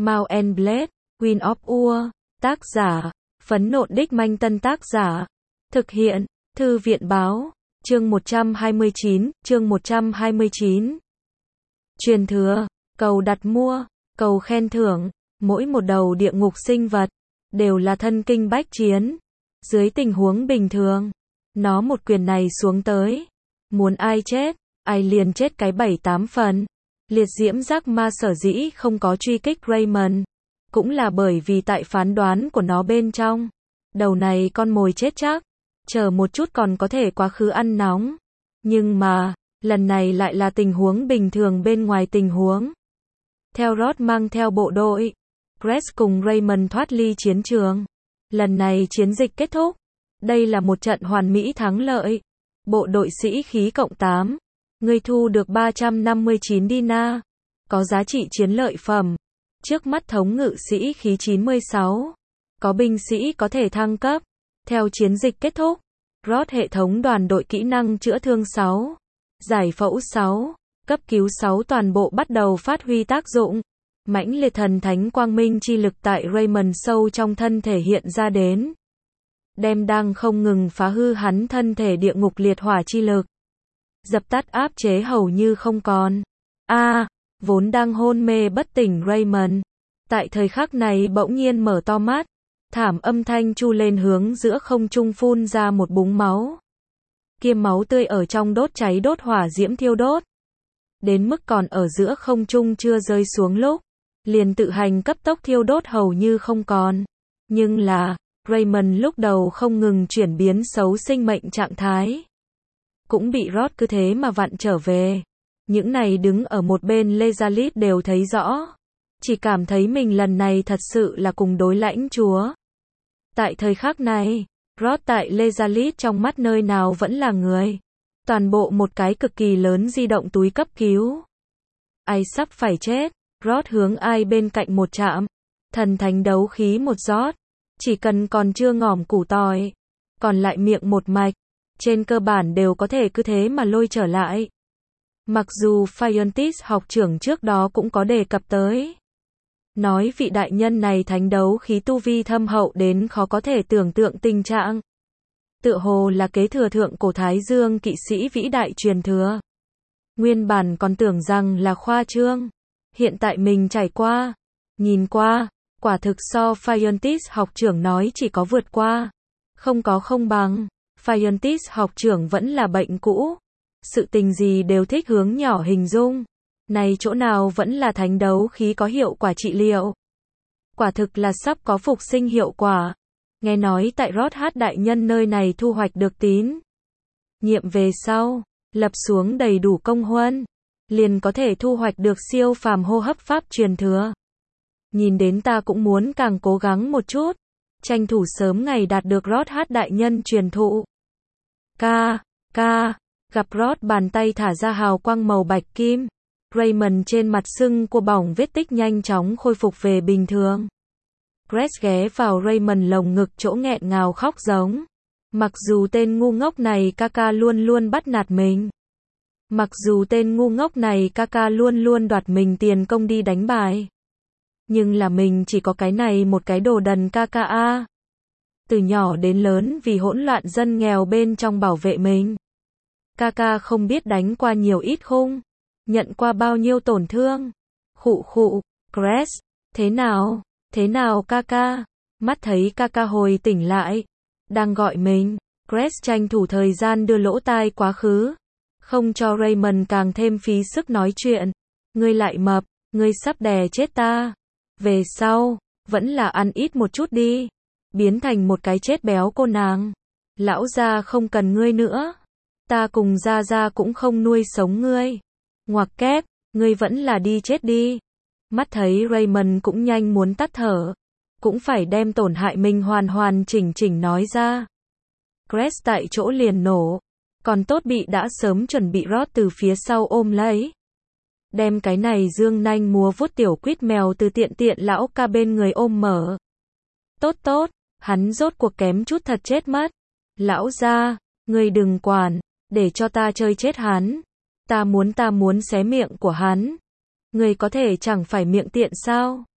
Mount and Blade, Queen of War, tác giả, Phấn Nộn Đích Manh Tân tác giả, thực hiện, Thư viện báo, chương 129. Truyền thừa, cầu đặt mua, cầu khen thưởng, mỗi một đầu địa ngục sinh vật, đều là thân kinh bách chiến. Dưới tình huống bình thường, nó một quyền này xuống tới, muốn ai chết, ai liền chết cái 7-8 phần. Liệt diễm giác ma sở dĩ không có truy kích Raymond, cũng là bởi vì tại phán đoán của nó bên trong, đầu này con mồi chết chắc, chờ một chút còn có thể quá khứ ăn nóng. Nhưng mà, lần này lại là tình huống bình thường bên ngoài tình huống. Theo Roth mang theo bộ đội, Grace cùng Raymond thoát ly chiến trường. Lần này chiến dịch kết thúc. Đây là một trận hoàn mỹ thắng lợi. Bộ đội sĩ khí cộng 8. Người thu được 359 dinar. Có giá trị chiến lợi phẩm. Trước mắt thống ngự sĩ khí 96. Có binh sĩ có thể thăng cấp. Theo chiến dịch kết thúc, Roth hệ thống đoàn đội kỹ năng chữa thương 6. Giải phẫu 6. Cấp cứu 6 toàn bộ bắt đầu phát huy tác dụng. Mãnh liệt thần thánh quang minh chi lực tại Raymond sâu trong thân thể hiện ra đến. Đem đang không ngừng phá hư hắn thân thể địa ngục liệt hỏa chi lực. Dập tắt áp chế hầu như không còn. Vốn đang hôn mê bất tỉnh Raymond. Tại thời khắc này bỗng nhiên mở to mắt. Thảm âm thanh chu lên hướng giữa không trung phun ra một búng máu. Kia máu tươi ở trong đốt cháy đốt hỏa diễm thiêu đốt. Đến mức còn ở giữa không trung chưa rơi xuống lúc. Liền tự hành cấp tốc thiêu đốt hầu như không còn. Nhưng là, Raymond lúc đầu không ngừng chuyển biến xấu sinh mệnh trạng thái. Cũng bị Roth cứ thế mà vặn trở về. Những này đứng ở một bên Lezalit đều thấy rõ. Chỉ cảm thấy mình lần này thật sự là cùng đối lãnh chúa. Tại thời khắc này, Roth tại Lezalit trong mắt nơi nào vẫn là người. Toàn bộ một cái cực kỳ lớn di động túi cấp cứu. Ai sắp phải chết. Roth hướng ai bên cạnh một chạm. Thần thánh đấu khí một rót. Chỉ cần còn chưa ngỏm củ tỏi. Còn lại miệng một mạch. Trên cơ bản đều có thể cứ thế mà lôi trở lại. Mặc dù Fiontis học trưởng trước đó cũng có đề cập tới. Nói vị đại nhân này thánh đấu khí tu vi thâm hậu đến khó có thể tưởng tượng tình trạng. Tựa hồ là kế thừa thượng cổ Thái Dương kỵ sĩ vĩ đại truyền thừa. Nguyên bản còn tưởng rằng là khoa trương. Hiện tại mình trải qua, nhìn qua, quả thực so Fiontis học trưởng nói chỉ có vượt qua. Không có không bằng. Fiontis học trưởng vẫn là bệnh cũ. Sự tình gì đều thích hướng nhỏ hình dung. Này chỗ nào vẫn là thánh đấu khí có hiệu quả trị liệu. Quả thực là sắp có phục sinh hiệu quả. Nghe nói tại Roth Hát đại nhân nơi này thu hoạch được tín nhiệm về sau, lập xuống đầy đủ công huân, liền có thể thu hoạch được siêu phàm hô hấp pháp truyền thừa. Nhìn đến ta cũng muốn càng cố gắng một chút, tranh thủ sớm ngày đạt được Roth Hát đại nhân truyền thụ. Gặp Roth bàn tay thả ra hào quang màu bạch kim. Raymond trên mặt sưng của bỏng vết tích nhanh chóng khôi phục về bình thường. Grace ghé vào Raymond lồng ngực chỗ nghẹn ngào khóc giống. Mặc dù tên ngu ngốc này Kaka luôn luôn bắt nạt mình. Mặc dù tên ngu ngốc này Kaka luôn luôn đoạt mình tiền công đi đánh bài. Nhưng là mình chỉ có cái này một cái đồ đần Kaka a. Từ nhỏ đến lớn vì hỗn loạn dân nghèo bên trong bảo vệ mình. Kaka không biết đánh qua nhiều ít khung. Nhận qua bao nhiêu tổn thương. Grace, thế nào Kaka? Mắt thấy Kaka hồi tỉnh lại. Đang gọi mình. Grace tranh thủ thời gian đưa lỗ tai quá khứ. Không cho Raymond càng thêm phí sức nói chuyện. Ngươi lại mập, ngươi sắp đè chết ta. Về sau, vẫn là ăn ít một chút đi. Biến thành một cái chết béo cô nàng. Lão gia không cần ngươi nữa. Ta cùng gia gia cũng không nuôi sống ngươi. Ngoặc kép, ngươi vẫn là đi chết đi. Mắt thấy Raymond cũng nhanh muốn tắt thở. Cũng phải đem tổn hại mình hoàn chỉnh nói ra. Grace tại chỗ liền nổ. Còn tốt bị đã sớm chuẩn bị Roth từ phía sau ôm lấy. Đem cái này dương nanh múa vuốt tiểu quýt mèo từ tiện lão ca bên người ôm mở. Tốt, hắn rốt cuộc kém chút thật chết mất. Lão gia, ngươi đừng quản, để cho ta chơi chết hắn. Ta muốn xé miệng của hắn. Ngươi có thể chẳng phải miệng tiện sao?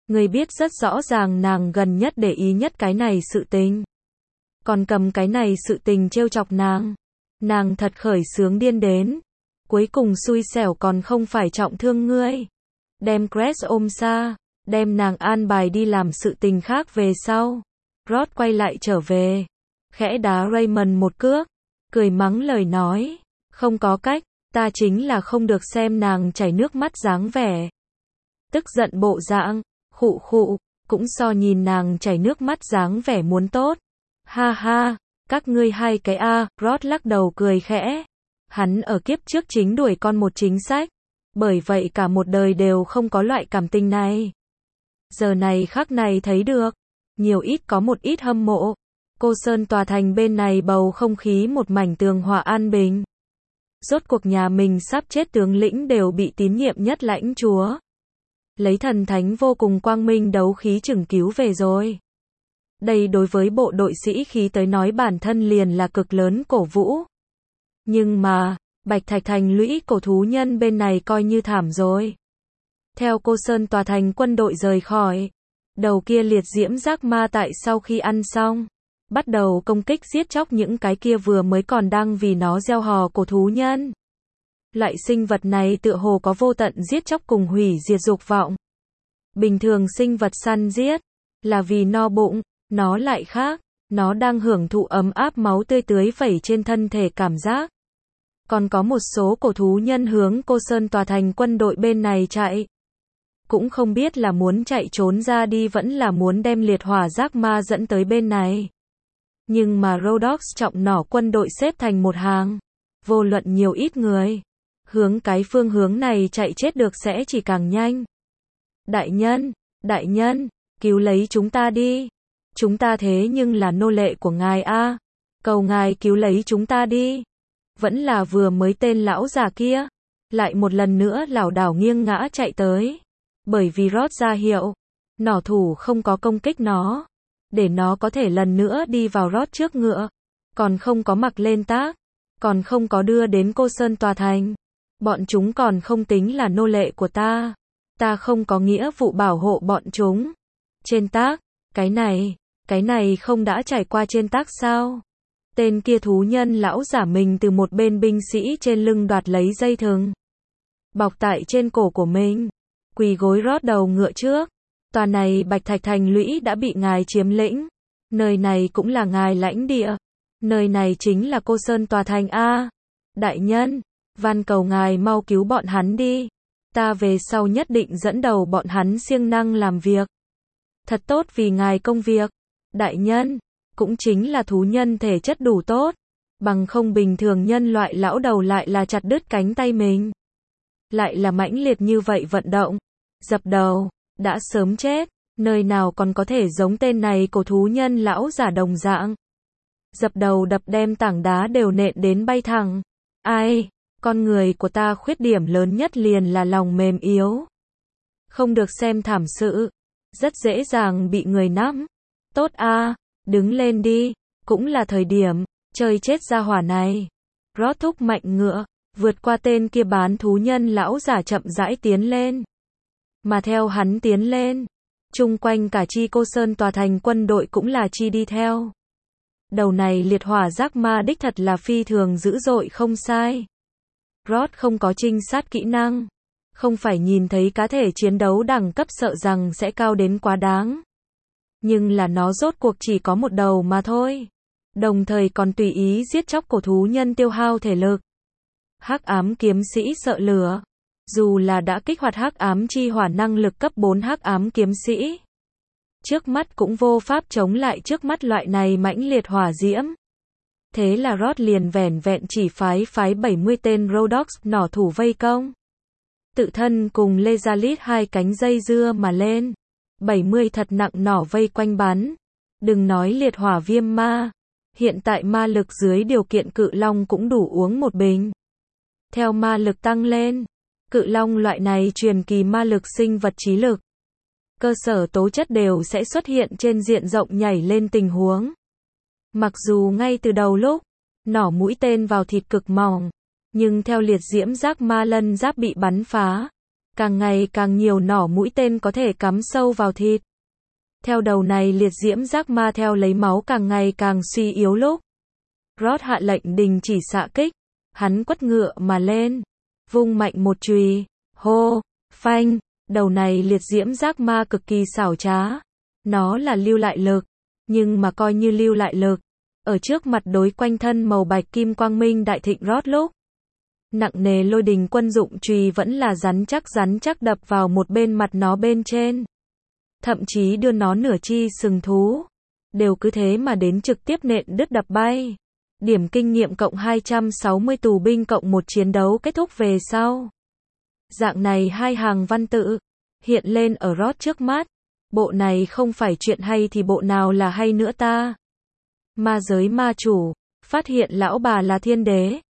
Ngươi biết rất rõ ràng nàng gần nhất để ý nhất cái này sự tình. Còn cầm cái này sự tình trêu chọc nàng. Nàng thật khởi sướng điên đến. Cuối cùng xui xẻo còn không phải trọng thương ngươi. Đem Grace ôm xa, đem nàng an bài đi làm sự tình khác về sau. Rod quay lại trở về, khẽ đá Raymond một cước, cười mắng lời nói, không có cách, ta chính là không được xem nàng chảy nước mắt dáng vẻ. Tức giận bộ dạng, khụ khụ, cũng so nhìn nàng chảy nước mắt dáng vẻ muốn tốt. Ha ha, các ngươi hai cái a, Rod lắc đầu cười khẽ. Hắn ở kiếp trước chính đuổi con một chính sách, bởi vậy cả một đời đều không có loại cảm tình này. Giờ này khắc này thấy được, nhiều ít có một ít hâm mộ. Cô Sơn tòa thành bên này bầu không khí một mảnh tường hòa an bình. Rốt cuộc nhà mình sắp chết tướng lĩnh đều bị tín nhiệm nhất lãnh chúa. Lấy thần thánh vô cùng quang minh đấu khí chừng cứu về rồi. Đây đối với bộ đội sĩ khí tới nói bản thân liền là cực lớn cổ vũ. Nhưng mà, Bạch Thạch Thành lũy cổ thú nhân bên này coi như thảm rồi. Theo Cô Sơn tòa thành quân đội rời khỏi, đầu kia liệt diễm giác ma tại sau khi ăn xong, bắt đầu công kích giết chóc những cái kia vừa mới còn đang vì nó gieo hò cổ thú nhân. Loại sinh vật này tựa hồ có vô tận giết chóc cùng hủy diệt dục vọng. Bình thường sinh vật săn giết, là vì no bụng, nó lại khác, nó đang hưởng thụ ấm áp máu tươi tưới vẩy trên thân thể cảm giác. Còn có một số cổ thú nhân hướng Cô Sơn tòa thành quân đội bên này chạy. Cũng không biết là muốn chạy trốn ra đi vẫn là muốn đem liệt hỏa giác ma dẫn tới bên này. Nhưng mà Rhodox trọng nỏ quân đội xếp thành một hàng. Vô luận nhiều ít người. Hướng cái phương hướng này chạy chết được sẽ chỉ càng nhanh. Đại nhân, cứu lấy chúng ta đi. Chúng ta thế nhưng là nô lệ của ngài a. Cầu ngài cứu lấy chúng ta đi. Vẫn là vừa mới tên lão già kia. Lại một lần nữa lảo đảo nghiêng ngã chạy tới. Bởi vì Rod ra hiệu, nỏ thủ không có công kích nó, để nó có thể lần nữa đi vào Rod trước ngựa, còn không có mặc lên tác, còn không có đưa đến Cô Sơn tòa thành. Bọn chúng còn không tính là nô lệ của ta. Ta không có nghĩa vụ bảo hộ bọn chúng. Trên tác, cái này không đã trải qua trên tác sao? Tên kia thú nhân lão giả mình từ một bên binh sĩ trên lưng đoạt lấy dây thừng, bọc tại trên cổ của mình. Quỳ gối rót đầu ngựa trước. Tòa này Bạch Thạch Thành lũy đã bị ngài chiếm lĩnh. Nơi này cũng là ngài lãnh địa. Nơi này chính là Cô Sơn tòa thành a. Đại nhân, van cầu ngài mau cứu bọn hắn đi. Ta về sau nhất định dẫn đầu bọn hắn siêng năng làm việc. Thật tốt vì ngài công việc. Đại nhân, cũng chính là thú nhân thể chất đủ tốt. Bằng không bình thường nhân loại lão đầu lại là chặt đứt cánh tay mình. Lại là mãnh liệt như vậy vận động. Dập đầu, đã sớm chết, nơi nào còn có thể giống tên này cổ thú nhân lão giả đồng dạng. Dập đầu đập đem tảng đá đều nện đến bay thẳng. Ai, con người của ta khuyết điểm lớn nhất liền là lòng mềm yếu. Không được xem thảm sự, rất dễ dàng bị người nắm. Tốt a, đứng lên đi, cũng là thời điểm, chơi chết ra hỏa này. Rod thúc mạnh ngựa, vượt qua tên kia bán thú nhân lão giả chậm rãi tiến lên. Mà theo hắn tiến lên, chung quanh cả chi Cô Sơn tòa thành quân đội cũng là chi đi theo. Đầu này liệt hỏa giác ma đích thật là phi thường dữ dội không sai. Rod không có trinh sát kỹ năng, không phải nhìn thấy cá thể chiến đấu đẳng cấp sợ rằng sẽ cao đến quá đáng. Nhưng là nó rốt cuộc chỉ có một đầu mà thôi. Đồng thời còn tùy ý giết chóc cổ thú nhân tiêu hao thể lực. Hắc ám kiếm sĩ sợ lửa. Dù là đã kích hoạt hắc ám chi hỏa năng lực cấp 4 hắc ám kiếm sĩ, trước mắt cũng vô pháp chống lại trước mắt loại này mãnh liệt hỏa diễm. Thế là Rod liền vẻn vẹn chỉ phái 70 tên Rhodox nỏ thủ vây công. Tự thân cùng Lezalit hai cánh dây dưa mà lên. 70 thật nặng nỏ vây quanh bắn. Đừng nói liệt hỏa viêm ma. Hiện tại ma lực dưới điều kiện cự long cũng đủ uống một bình. Theo ma lực tăng lên, cự long loại này truyền kỳ ma lực sinh vật trí lực, cơ sở tố chất đều sẽ xuất hiện trên diện rộng nhảy lên tình huống. Mặc dù ngay từ đầu lúc, nỏ mũi tên vào thịt cực mỏng, nhưng theo liệt diễm giác ma lân giáp bị bắn phá, càng ngày càng nhiều nỏ mũi tên có thể cắm sâu vào thịt. Theo đầu này liệt diễm giác ma theo lấy máu càng ngày càng suy yếu lúc Rod hạ lệnh đình chỉ xạ kích, hắn quất ngựa mà lên, vung mạnh một chùy, hô, phanh, đầu này liệt diễm giác ma cực kỳ xảo trá. Nó là lưu lại lực, nhưng mà coi như lưu lại lực, ở trước mặt đối quanh thân màu bạch kim quang minh đại thịnh Rod lúc nặng nề lôi đình quân dụng chùy vẫn là rắn chắc đập vào một bên mặt nó bên trên. Thậm chí đưa nó nửa chi sừng thú, đều cứ thế mà đến trực tiếp nện đứt đập bay. Điểm kinh nghiệm cộng 260 tù binh cộng một chiến đấu kết thúc về sau. Dạng này hai hàng văn tự hiện lên ở Rod trước mắt. Bộ này không phải chuyện hay thì bộ nào là hay nữa ta? Ma giới ma chủ phát hiện lão bà là thiên đế,